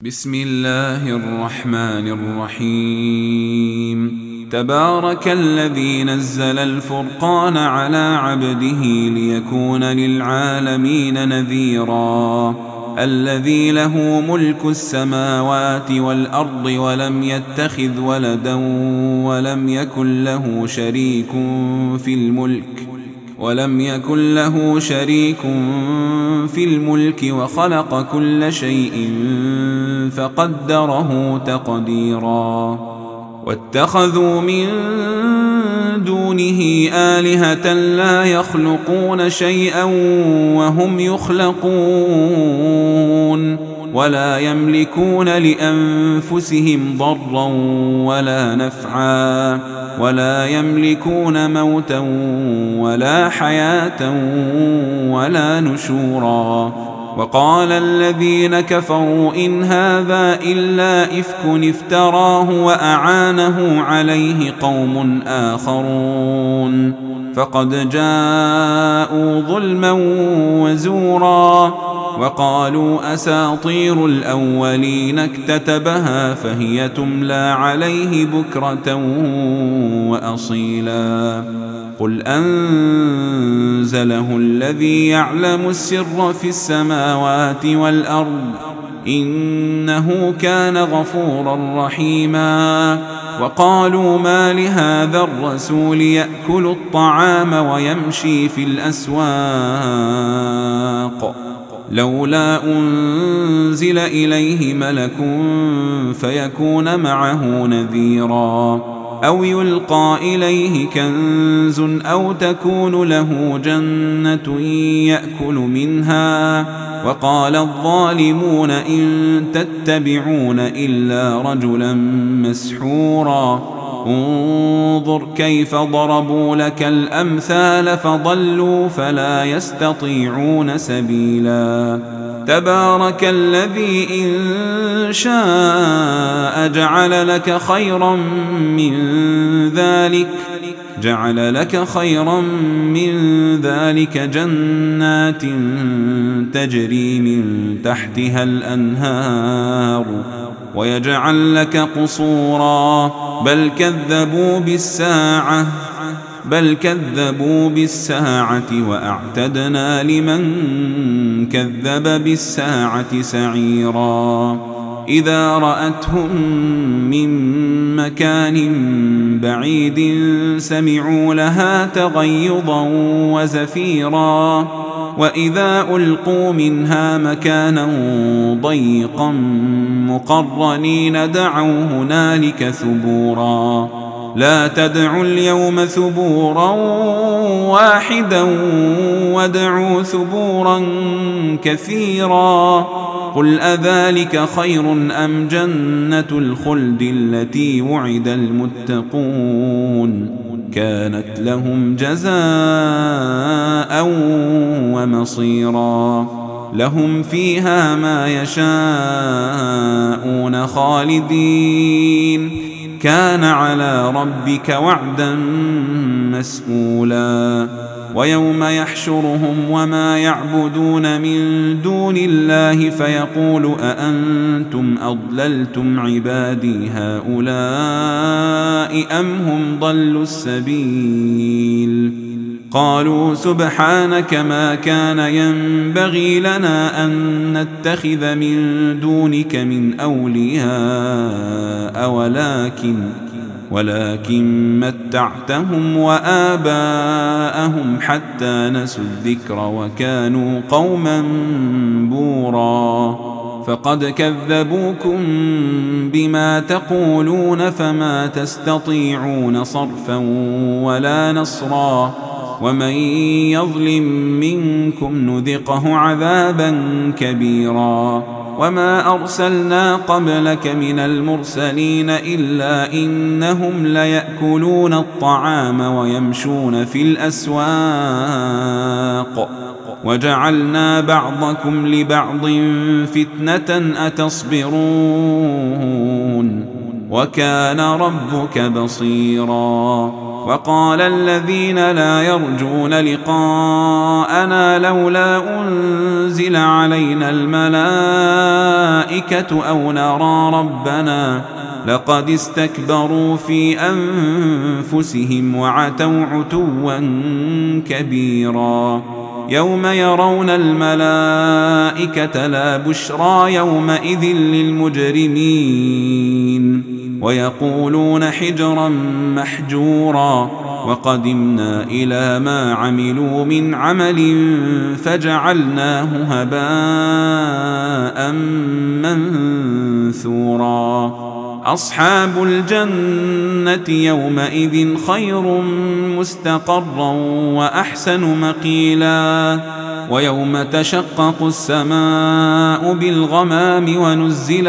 بسم الله الرحمن الرحيم. تبارك الذي نزل الفرقان على عبده ليكون للعالمين نذيرا. الذي له ملك السماوات والأرض ولم يتخذ ولدا ولم يكن له شريك في الملك وخلق كل شيء فقدره تقديرا. واتخذوا من دونه آلهة لا يخلقون شيئا وهم يخلقون ولا يملكون لأنفسهم ضرا ولا نفعا ولا يملكون موتا ولا حياة ولا نشورا. وقال الذين كفروا إن هذا إلا إفك افتراه وأعانه عليه قوم آخرون فقد جاءوا ظلما وزورا. وقالوا أساطير الأولين اكتتبها فهي تملى عليه بكرة وأصيلا. قل أنزله الذي يعلم السر في السماوات والأرض إنه كان غفورا رحيما. وقالوا ما لهذا الرسول يأكل الطعام ويمشي في الأسواق لولا أنزل إليه ملك فيكون معه نذيرا أو يلقى إليه كنز أو تكون له جنة يأكل منها. وقال الظالمون إن تتبعون إلا رجلا مسحورا. انظر كيف ضربوا لك الأمثال فضلوا فلا يستطيعون سبيلا. تبارك الذي إن شاء جعل لك خيرا من ذلك جنات تجري من تحتها الأنهار ويجعل لك قصورا بل كذبوا بالساعة وأعتدنا لمن كذب بالساعة سعيرا. إذا رأتهم من مكان بعيد سمعوا لها تغيظا وزفيرا. وإذا ألقوا منها مكانا ضيقا مقرنين دعوا هنالك ثبورا. لا تدعوا اليوم ثبورا واحدا وادعوا ثبورا كثيرا. قل أذلك خير أم جنة الخلد التي وعد المتقون كانت لهم جزاء ومصيرا. لهم فيها ما يشاءون خالدين كان على ربك وعدا مسئولا. ويوم يحشرهم وما يعبدون من دون الله فيقول أأنتم أضللتم عبادي هؤلاء أم هم ضلوا السبيل. قالوا سبحانك ما كان ينبغي لنا أن نتخذ من دونك من أولياء ولكن متعتهم وآباءهم حتى نسوا الذكر وكانوا قوما بورا. فقد كذبوكم بما تقولون فما تستطيعون صرفا ولا نصرا. ومن يظلم منكم نذقه عذابا كبيرا. وما أرسلنا قبلك من المرسلين إلا إنهم ليأكلون الطعام ويمشون في الأسواق وجعلنا بعضكم لبعض فتنة أتصبرون وكان ربك بصيرا. وقال الذين لا يرجون لقاءنا لولا أنزل علينا الملائكة أو نرى ربنا لقد استكبروا في أنفسهم وعتوا عتوا كبيرا يوم يرون الملائكة لا بشرى يومئذ للمجرمين ويقولون حجرا محجورا وقدمنا إلى ما عملوا من عمل فجعلناه هباء منثورا أصحاب الجنة يومئذ خير مستقرا وأحسن مقيلا ويوم تشقق السماء بالغمام ونزل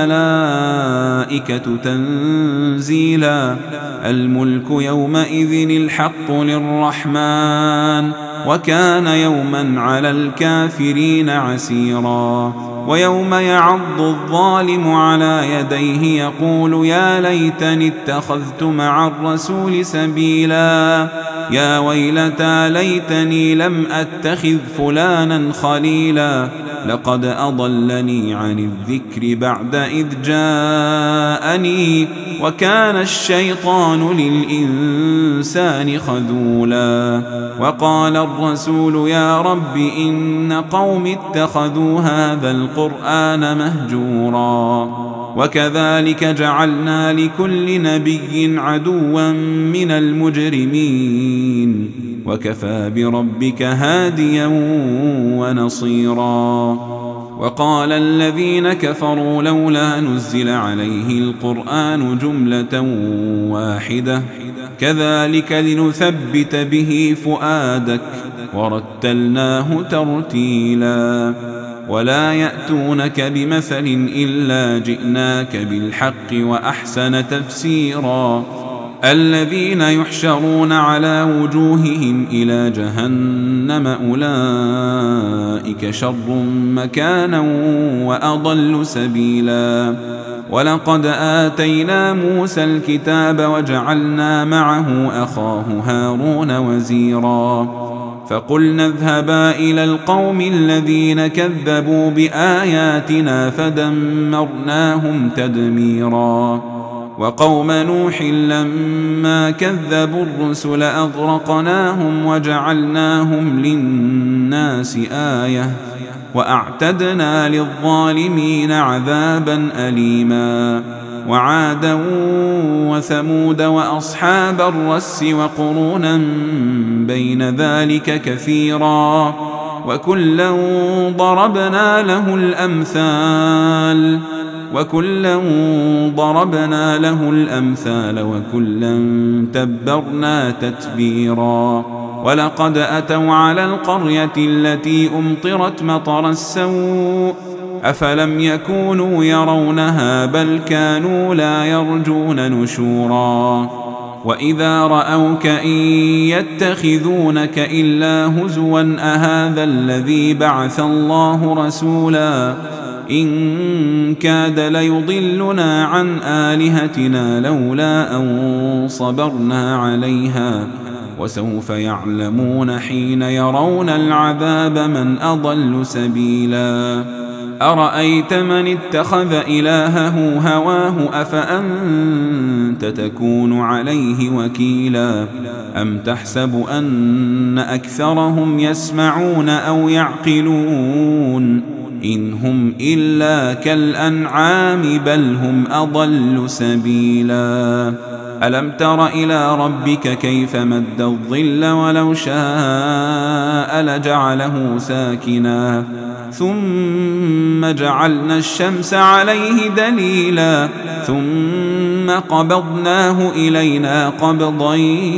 الملائكة تنزيلا الملك يومئذ الحق للرحمن وكان يوما على الكافرين عسيرا ويوم يعض الظالم على يديه يقول يا ليتني اتخذت مع الرسول سبيلا يا ويلتى ليتني لم أتخذ فلانا خليلا لقد أضلني عن الذكر بعد إذ جاءني وكان الشيطان للإنسان خذولا وقال الرسول يا رب إن قوم اتخذوا هذا القرآن مهجورا وكذلك جعلنا لكل نبي عدوا من المجرمين وكفى بربك هاديا ونصيرا وقال الذين كفروا لولا نزل عليه القرآن جملة واحدة كذلك لنثبت به فؤادك ورتلناه ترتيلا ولا يأتونك بمثل إلا جئناك بالحق وأحسن تفسيرا الذين يحشرون على وجوههم إلى جهنم أولئك شر مكانا وأضل سبيلا ولقد آتينا موسى الكتاب وجعلنا معه أخاه هارون وزيرا فقلنا اذهبا إلى القوم الذين كذبوا بآياتنا فدمرناهم تدميرا وقوم نوح لما كذبوا الرسل أغرقناهم وجعلناهم للناس آية وأعتدنا للظالمين عذابا أليما وعادا وثمود وأصحاب الرس وقرونا بين ذلك كثيرا وكلا ضربنا له الأمثال وكلا تبرنا تتبيرا ولقد أتوا على القرية التي أمطرت مطر السوء أفلم يكونوا يرونها بل كانوا لا يرجون نشورا وإذا رأوك إن يتخذونك إلا هزوا أهذا الذي بعث الله رسولا إن كاد ليضلنا عن آلهتنا لولا أن صبرنا عليها وسوف يعلمون حين يرون العذاب من أضل سبيلا أرأيت من اتخذ إلهه هواه أفأنت تكون عليه وكيلا أم تحسب أن أكثرهم يسمعون أو يعقلون إن هم إلا كالأنعام بل هم أضل سبيلا ألم تر إلى ربك كيف مد الظل ولو شاء لجعله ساكنا ثم جعلنا الشمس عليه دليلا ثم قبضناه إلينا قبضا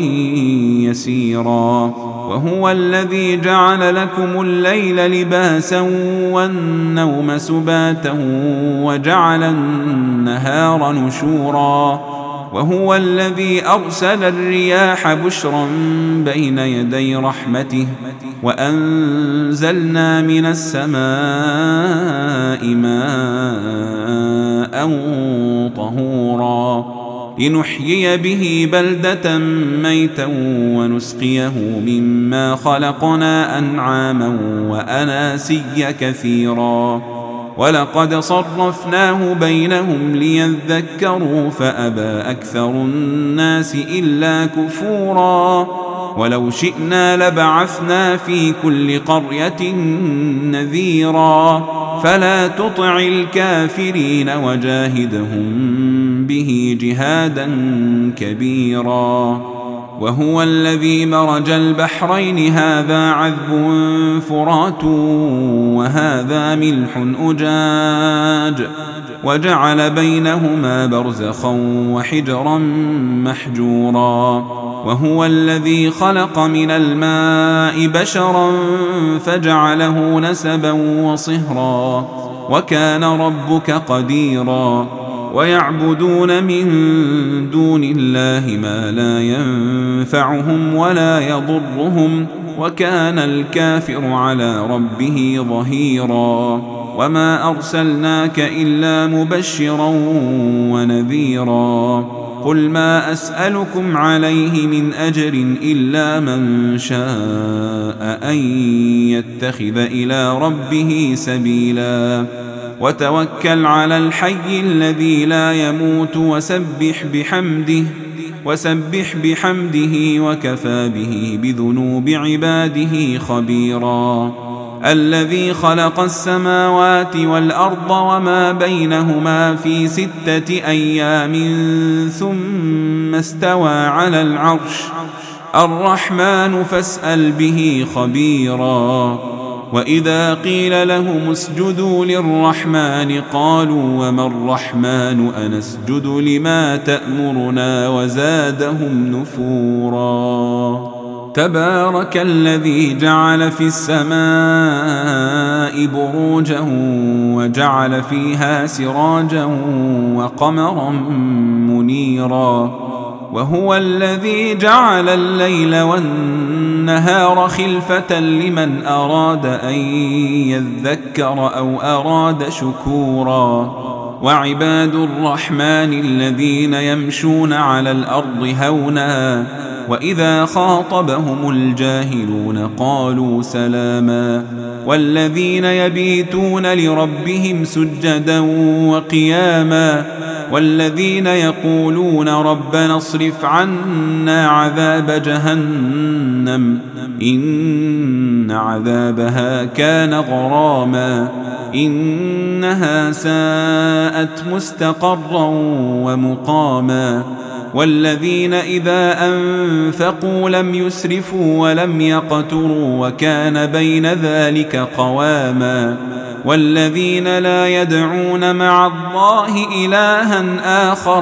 يسيرا وهو الذي جعل لكم الليل لباسا والنوم سباتا وجعل النهار نشورا وهو الذي أرسل الرياح بشرا بين يدي رحمته وأنزلنا من السماء ماء طهورا لنحيي به بلدة ميتا ونسقيه مما خلقنا أنعاما وأناسيا كثيرا ولقد صرفناه بينهم ليذكروا فأبى أكثر الناس إلا كفورا ولو شئنا لبعثنا في كل قرية نذيرا فلا تطع الكافرين وجاهدهم به جهادا كبيرا وهو الذي مرج البحرين هذا عذب فرات وهذا ملح أجاج وجعل بينهما برزخا وحجرا محجورا وهو الذي خلق من الماء بشرا فجعله نسبا وصهرا وكان ربك قديرا ويعبدون من دون الله ما لا ينفعهم ولا يضرهم وكان الكافر على ربه ظهيرا وما أرسلناك إلا مبشرا ونذيرا قل ما أسألكم عليه من أجر إلا من شاء أن يتخذ إلى ربه سبيلا وتوكل على الحي الذي لا يموت وسبح بحمده وكفى به بذنوب عباده خبيرا الذي خلق السماوات والأرض وما بينهما في 6 أيام ثم استوى على العرش الرحمن فاسأل به خبيرا وإذا قيل لهم اسجدوا للرحمن قالوا وما الرحمن أنسجد لما تأمرنا وزادهم نفورا تبارك الذي جعل في السماء بروجا وجعل فيها سراجا وقمرا منيرا وهو الذي جعل الليل والنهار خلفة لمن أراد أن يذكر أو أراد شكورا وعباد الرحمن الذين يمشون على الأرض هونا وإذا خاطبهم الجاهلون قالوا سلاما والذين يبيتون لربهم سجدا وقياما والذين يقولون ربنا اصرف عنا عذاب جهنم إن عذابها كان غراما إنها ساءت مستقرا ومقاما والذين إذا أنفقوا لم يسرفوا ولم يقتروا وكان بين ذلك قواما والذين لا يدعون مع الله إلها آخر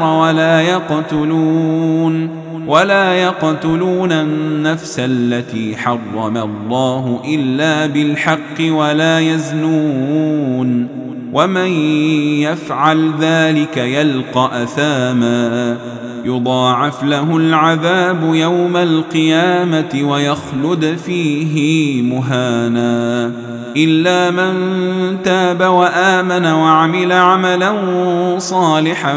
ولا يقتلون النفس التي حرم الله إلا بالحق ولا يزنون ومن يفعل ذلك يلقى أثاما يضاعف له العذاب يوم القيامة ويخلد فيه مهانا إلا من تاب وآمن وعمل عملا صالحا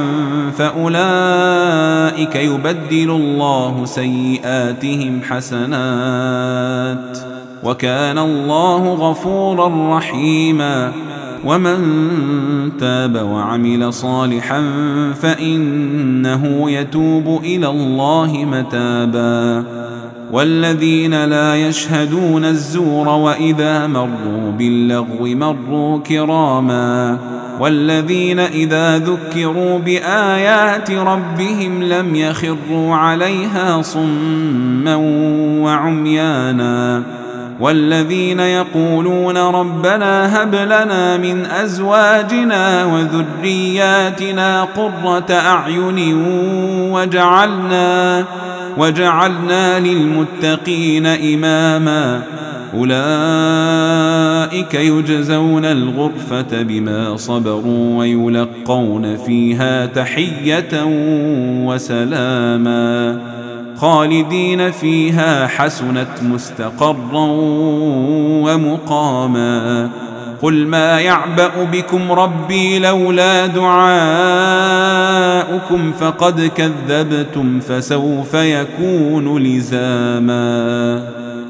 فأولئك يبدل الله سيئاتهم حسنات وكان الله غفورا رحيما ومن تاب وعمل صالحا فإنه يتوب إلى الله متابا والذين لا يشهدون الزور وإذا مروا باللغو مروا كراما والذين إذا ذكروا بآيات ربهم لم يخروا عليها صما وعميانا والذين يقولون ربنا هب لنا من أزواجنا وذرياتنا قرة أعين وجعلنا للمتقين إماما أولئك يجزون الغرفة بما صبروا ويلقون فيها تحية وسلاما خالدين فيها حسنت مستقرا ومقاما قل ما يعبأ بكم ربي لولا دعاؤكم فقد كذبتم فسوف يكون لزاما